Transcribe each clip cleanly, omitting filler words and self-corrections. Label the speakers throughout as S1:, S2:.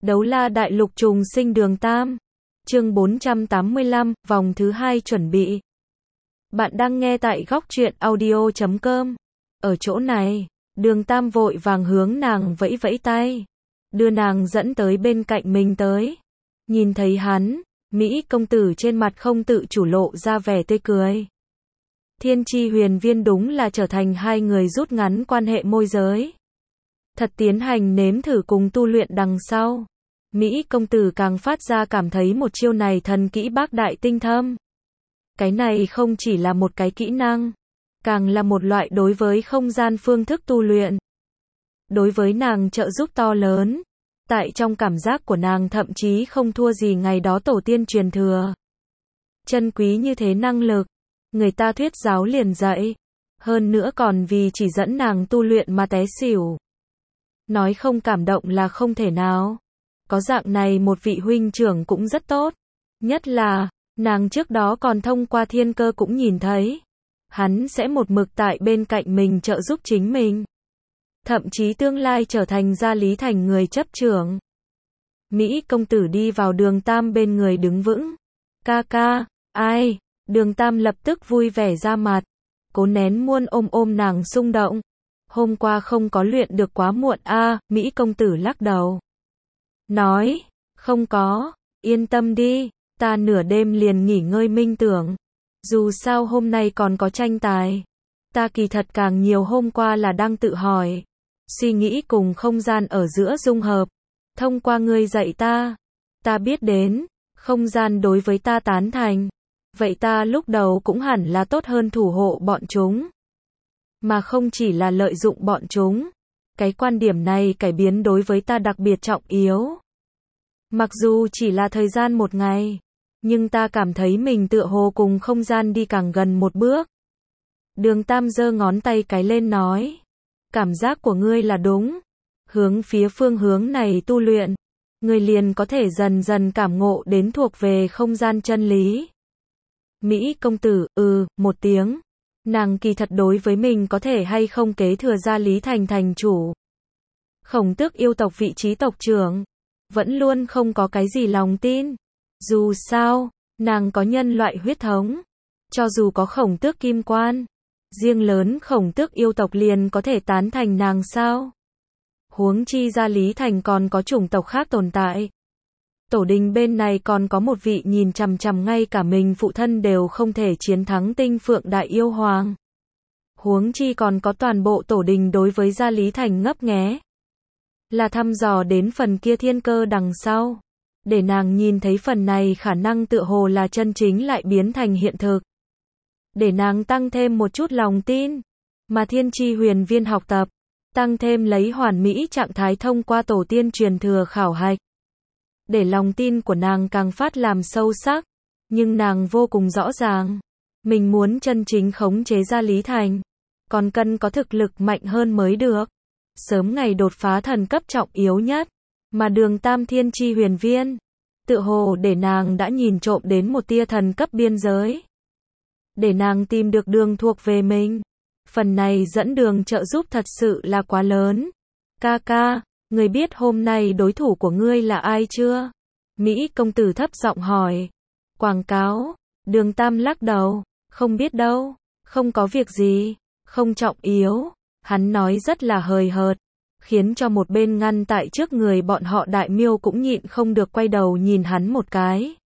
S1: Đấu la đại lục trùng sinh đường Tam. Chương 485, vòng thứ 2 chuẩn bị. Bạn đang nghe tại góc truyện audio.com. Ở chỗ này, đường Tam vội vàng hướng nàng vẫy vẫy tay, đưa nàng dẫn tới bên cạnh mình tới. Nhìn thấy hắn, Mỹ công tử trên mặt không tự chủ lộ ra vẻ tươi cười. Thiên Chi Huyền Viên đúng là trở thành hai người rút ngắn quan hệ môi giới. Thật tiến hành nếm thử cùng tu luyện đằng sau, Mỹ công tử càng phát ra cảm thấy một chiêu này thần kỹ bác đại tinh thâm. Cái này không chỉ là một cái kỹ năng, càng là một loại đối với không gian phương thức tu luyện. Đối với nàng trợ giúp to lớn, tại trong cảm giác của nàng thậm chí không thua gì ngày đó tổ tiên truyền thừa. Chân quý như thế năng lực, người ta thuyết giáo liền dạy, hơn nữa còn vì chỉ dẫn nàng tu luyện mà té xỉu. Nói không cảm động là không thể nào. Có dạng này một vị huynh trưởng cũng rất tốt. Nhất là, nàng trước đó còn thông qua thiên cơ cũng nhìn thấy. Hắn sẽ một mực tại bên cạnh mình trợ giúp chính mình. Thậm chí tương lai trở thành gia lý thành người chấp trưởng. Mỹ công tử đi vào đường Tam bên người đứng vững. Ca ca, ai? Đường Tam lập tức vui vẻ ra mặt. Cố nén muôn ôm nàng xung động. Hôm qua không có luyện được quá muộn a, Mỹ công tử lắc đầu. Nói, không có, yên tâm đi, ta nửa đêm liền nghỉ ngơi minh tưởng. Dù sao hôm nay còn có tranh tài. Ta kỳ thật càng nhiều hôm qua là đang tự hỏi. Suy nghĩ cùng không gian ở giữa dung hợp. Thông qua ngươi dạy ta biết đến, không gian đối với ta tán thành. Vậy ta lúc đầu cũng hẳn là tốt hơn thủ hộ bọn chúng. Mà không chỉ là lợi dụng bọn chúng. Cái quan điểm này cải biến đối với ta đặc biệt trọng yếu. Mặc dù chỉ là thời gian một ngày, nhưng ta cảm thấy mình tựa hồ cùng không gian đi càng gần một bước. Đường Tam giơ ngón tay cái lên nói. Cảm giác của ngươi là đúng. Hướng phía phương hướng này tu luyện, ngươi liền có thể dần dần cảm ngộ đến thuộc về không gian chân lý. Mỹ công tử, một tiếng. Nàng kỳ thật đối với mình có thể hay không kế thừa gia lý thành thành chủ. Khổng Tước yêu tộc vị trí tộc trưởng, vẫn luôn không có cái gì lòng tin. Dù sao, nàng có nhân loại huyết thống. Cho dù có Khổng Tước kim quan, riêng lớn Khổng Tước yêu tộc liền có thể tán thành nàng sao? Huống chi gia lý thành còn có chủng tộc khác tồn tại. Tổ đình bên này còn có một vị nhìn chằm chằm ngay cả mình phụ thân đều không thể chiến thắng Tinh Phượng Đại Yêu Hoàng. Huống chi còn có toàn bộ tổ đình đối với gia lý thành ngấp nghé. Là thăm dò đến phần kia thiên cơ đằng sau. Để nàng nhìn thấy phần này khả năng tựa hồ là chân chính lại biến thành hiện thực. Để nàng tăng thêm một chút lòng tin. Mà Thiên Chi Huyền Viên học tập, tăng thêm lấy hoàn mỹ trạng thái thông qua tổ tiên truyền thừa khảo hạch. Để lòng tin của nàng càng phát làm sâu sắc. Nhưng nàng vô cùng rõ ràng. Mình muốn chân chính khống chế gia lý thành. Còn cần có thực lực mạnh hơn mới được. Sớm ngày đột phá thần cấp trọng yếu nhất. Mà đường Tam Thiên Chi Huyền Viên, tựa hồ để nàng đã nhìn trộm đến một tia thần cấp biên giới. Để nàng tìm được đường thuộc về mình. Phần này dẫn đường trợ giúp thật sự là quá lớn. Ca ca, ngươi biết hôm nay đối thủ của ngươi là ai chưa? Mỹ công tử thấp giọng hỏi. Quảng cáo. Đường Tam lắc đầu. Không biết đâu. Không có việc gì. Không trọng yếu. Hắn nói rất là hời hợt. Khiến cho một bên ngăn tại trước người bọn họ Đại Miêu cũng nhịn không được quay đầu nhìn hắn một cái.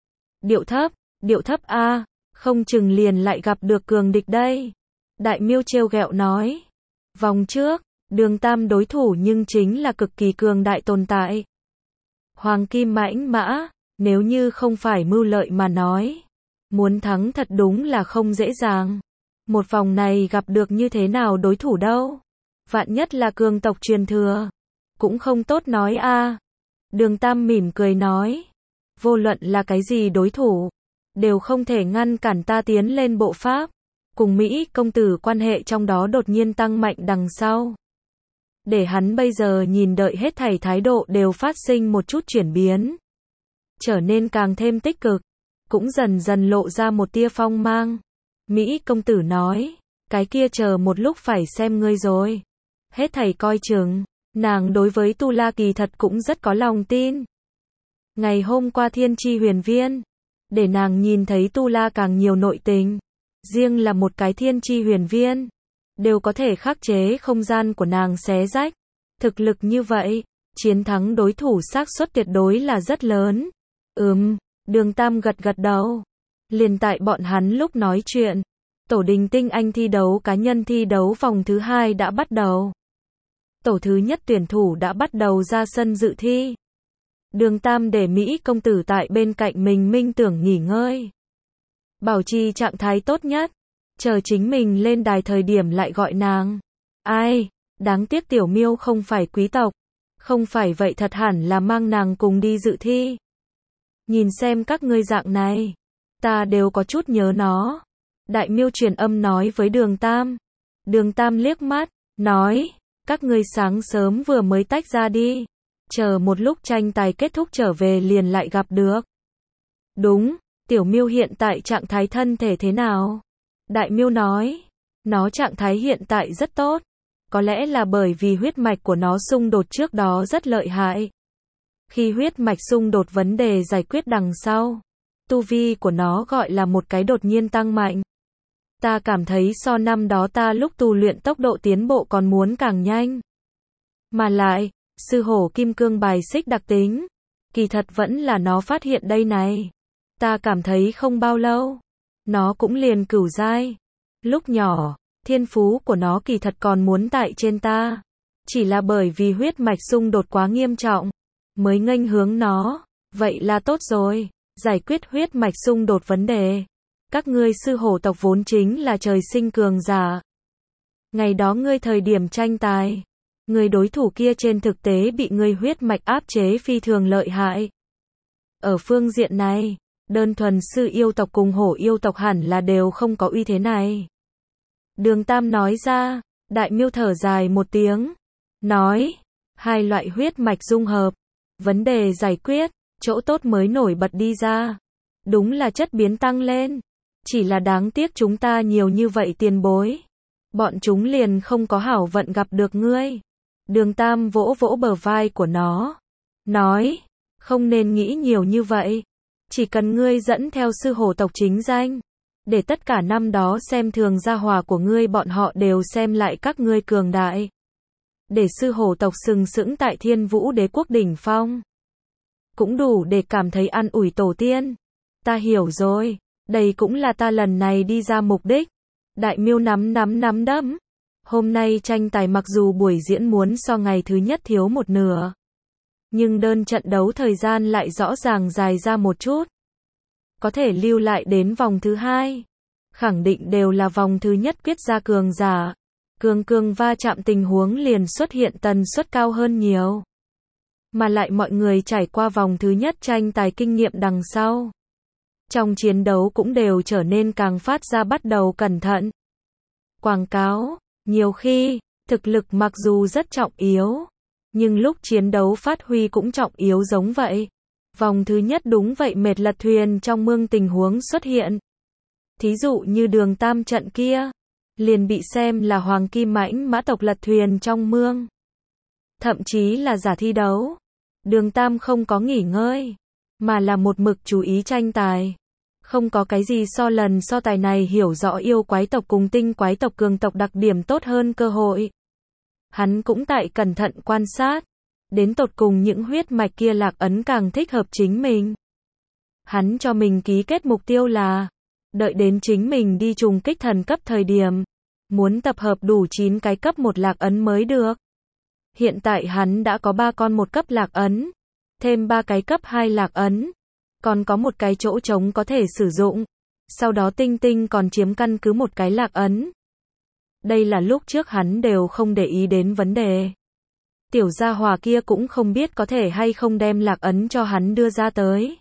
S1: Điệu thấp a, không chừng liền lại gặp được cường địch đây. Đại Miêu trêu ghẹo nói. Vòng trước, đường Tam đối thủ nhưng chính là cực kỳ cường đại tồn tại. Hoàng kim mãnh mã, nếu như không phải mưu lợi mà nói. Muốn thắng thật đúng là không dễ dàng. Một vòng này gặp được như thế nào đối thủ đâu. Vạn nhất là cường tộc truyền thừa. Cũng không tốt nói a. Đường Tam mỉm cười nói. Vô luận là cái gì đối thủ, đều không thể ngăn cản ta tiến lên bộ pháp. Cùng Mỹ công tử quan hệ trong đó đột nhiên tăng mạnh đằng sau. Để hắn bây giờ nhìn đợi hết thảy thái độ đều phát sinh một chút chuyển biến. Trở nên càng thêm tích cực. Cũng dần dần lộ ra một tia phong mang. Mỹ công tử nói. Cái kia chờ một lúc phải xem ngươi rồi. Hết thảy coi chừng. Nàng đối với Tu La kỳ thật cũng rất có lòng tin. Ngày hôm qua Thiên Chi Huyền Viên, để nàng nhìn thấy Tu La càng nhiều nội tình. Riêng là một cái Thiên Chi Huyền Viên, đều có thể khắc chế không gian của nàng xé rách. Thực lực như vậy, chiến thắng đối thủ xác suất tuyệt đối là rất lớn. Đường Tam gật gật đầu. Liền tại bọn hắn lúc nói chuyện, tổ đình tinh anh thi đấu cá nhân thi đấu vòng thứ 2 đã bắt đầu. Tổ thứ nhất tuyển thủ đã bắt đầu ra sân dự thi. Đường Tam để Mỹ công tử tại bên cạnh mình minh tưởng nghỉ ngơi. Bảo trì trạng thái tốt nhất. Chờ chính mình lên đài thời điểm lại gọi nàng. Ai, đáng tiếc Tiểu Miêu không phải quý tộc. Không phải vậy thật hẳn là mang nàng cùng đi dự thi. Nhìn xem các ngươi dạng này, ta đều có chút nhớ nó. Đại Miêu truyền âm nói với Đường Tam. Đường Tam liếc mắt, nói, các ngươi sáng sớm vừa mới tách ra đi. Chờ một lúc tranh tài kết thúc trở về liền lại gặp được. Đúng, Tiểu Miêu hiện tại trạng thái thân thể thế nào? Đại Miêu nói, nó trạng thái hiện tại rất tốt. Có lẽ là bởi vì huyết mạch của nó xung đột trước đó rất lợi hại. Khi huyết mạch xung đột vấn đề giải quyết đằng sau, tu vi của nó gọi là một cái đột nhiên tăng mạnh. Ta cảm thấy so năm đó ta lúc tu luyện tốc độ tiến bộ còn muốn càng nhanh. Mà lại, sư hổ kim cương bài xích đặc tính, kỳ thật vẫn là nó phát hiện đây này. Ta cảm thấy không bao lâu, nó cũng liền cửu giai. Lúc nhỏ, thiên phú của nó kỳ thật còn muốn tại trên ta. Chỉ là bởi vì huyết mạch xung đột quá nghiêm trọng, mới nghênh hướng nó. Vậy là tốt rồi, giải quyết huyết mạch xung đột vấn đề. Các ngươi sư hổ tộc vốn chính là trời sinh cường giả. Ngày đó ngươi thời điểm tranh tài, người đối thủ kia trên thực tế bị ngươi huyết mạch áp chế phi thường lợi hại. Ở phương diện này, đơn thuần sư yêu tộc cùng hổ yêu tộc hẳn là đều không có uy thế này. Đường Tam nói ra, Đại Miêu thở dài một tiếng, nói, hai loại huyết mạch dung hợp, vấn đề giải quyết, chỗ tốt mới nổi bật đi ra. Đúng là chất biến tăng lên, chỉ là đáng tiếc chúng ta nhiều như vậy tiền bối. Bọn chúng liền không có hảo vận gặp được ngươi. Đường Tam vỗ vỗ bờ vai của nó, nói, không nên nghĩ nhiều như vậy. Chỉ cần ngươi dẫn theo sư hổ tộc chính danh, để tất cả năm đó xem thường gia hỏa của ngươi bọn họ đều xem lại các ngươi cường đại. Để sư hổ tộc sừng sững tại Thiên Vũ Đế quốc đỉnh phong. Cũng đủ để cảm thấy an ủi tổ tiên. Ta hiểu rồi, đây cũng là ta lần này đi ra mục đích. Đại Miêu nắm đấm. Hôm nay tranh tài mặc dù buổi diễn muốn so ngày thứ nhất thiếu một nửa, nhưng đơn trận đấu thời gian lại rõ ràng dài ra một chút. Có thể lưu lại đến vòng thứ 2. Khẳng định đều là vòng thứ nhất quyết ra cường giả. Cường va chạm tình huống liền xuất hiện tần suất cao hơn nhiều. Mà lại mọi người trải qua vòng thứ nhất tranh tài kinh nghiệm đằng sau. Trong chiến đấu cũng đều trở nên càng phát ra bắt đầu cẩn thận. Quảng cáo, nhiều khi, thực lực mặc dù rất trọng yếu, nhưng lúc chiến đấu phát huy cũng trọng yếu giống vậy. Vòng thứ nhất đúng vậy mệt lật thuyền trong mương tình huống xuất hiện. Thí dụ như Đường Tam trận kia, liền bị xem là hoàng kim mãnh mã tộc lật thuyền trong mương. Thậm chí là giả thi đấu. Đường Tam không có nghỉ ngơi, mà là một mực chú ý tranh tài. Không có cái gì so lần so tài này hiểu rõ yêu quái tộc cùng tinh quái tộc cường tộc đặc điểm tốt hơn cơ hội. Hắn cũng tại cẩn thận quan sát, đến tột cùng những huyết mạch kia lạc ấn càng thích hợp chính mình. Hắn cho mình ký kết mục tiêu là, đợi đến chính mình đi trùng kích thần cấp thời điểm, muốn tập hợp đủ 9 cái cấp 1 lạc ấn mới được. Hiện tại hắn đã có 3 con 1 cấp lạc ấn, thêm 3 cái cấp 2 lạc ấn, còn có một cái chỗ trống có thể sử dụng. Sau đó Tinh Tinh còn chiếm căn cứ một cái lạc ấn. Đây là lúc trước hắn đều không để ý đến vấn đề. Tiểu gia hỏa kia cũng không biết có thể hay không đem lạc ấn cho hắn đưa ra tới.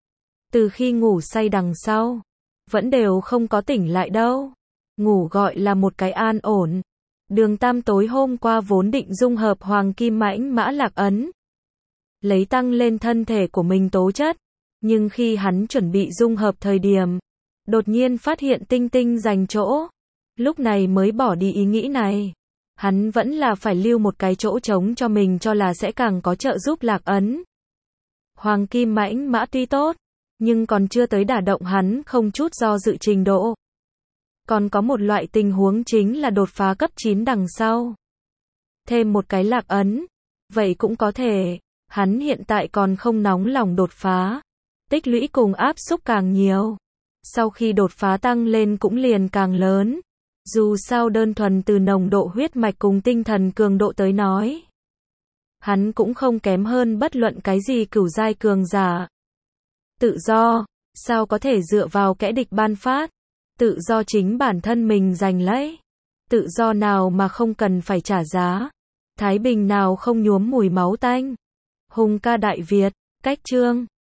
S1: Từ khi ngủ say đằng sau, vẫn đều không có tỉnh lại đâu. Ngủ gọi là một cái an ổn. Đường Tam tối hôm qua vốn định dung hợp hoàng kim mãnh mã lạc ấn, lấy tăng lên thân thể của mình tố chất. Nhưng khi hắn chuẩn bị dung hợp thời điểm, đột nhiên phát hiện Tinh Tinh giành chỗ. Lúc này mới bỏ đi ý nghĩ này. Hắn vẫn là phải lưu một cái chỗ trống cho mình cho là sẽ càng có trợ giúp Lạc Ấn. Hoàng kim mãnh mã tuy tốt, nhưng còn chưa tới đả động hắn không chút do dự trình độ. Còn có một loại tình huống chính là đột phá cấp 9 đằng sau. Thêm một cái Lạc Ấn, vậy cũng có thể, hắn hiện tại còn không nóng lòng đột phá. Tích lũy cùng áp xúc càng nhiều. Sau khi đột phá tăng lên cũng liền càng lớn. Dù sao đơn thuần từ nồng độ huyết mạch cùng tinh thần cường độ tới nói, hắn cũng không kém hơn bất luận cái gì cửu giai cường giả. Tự do, sao có thể dựa vào kẻ địch ban phát? Tự do chính bản thân mình giành lấy. Tự do nào mà không cần phải trả giá? Thái bình nào không nhuốm mùi máu tanh? Hùng ca Đại Việt, cách chương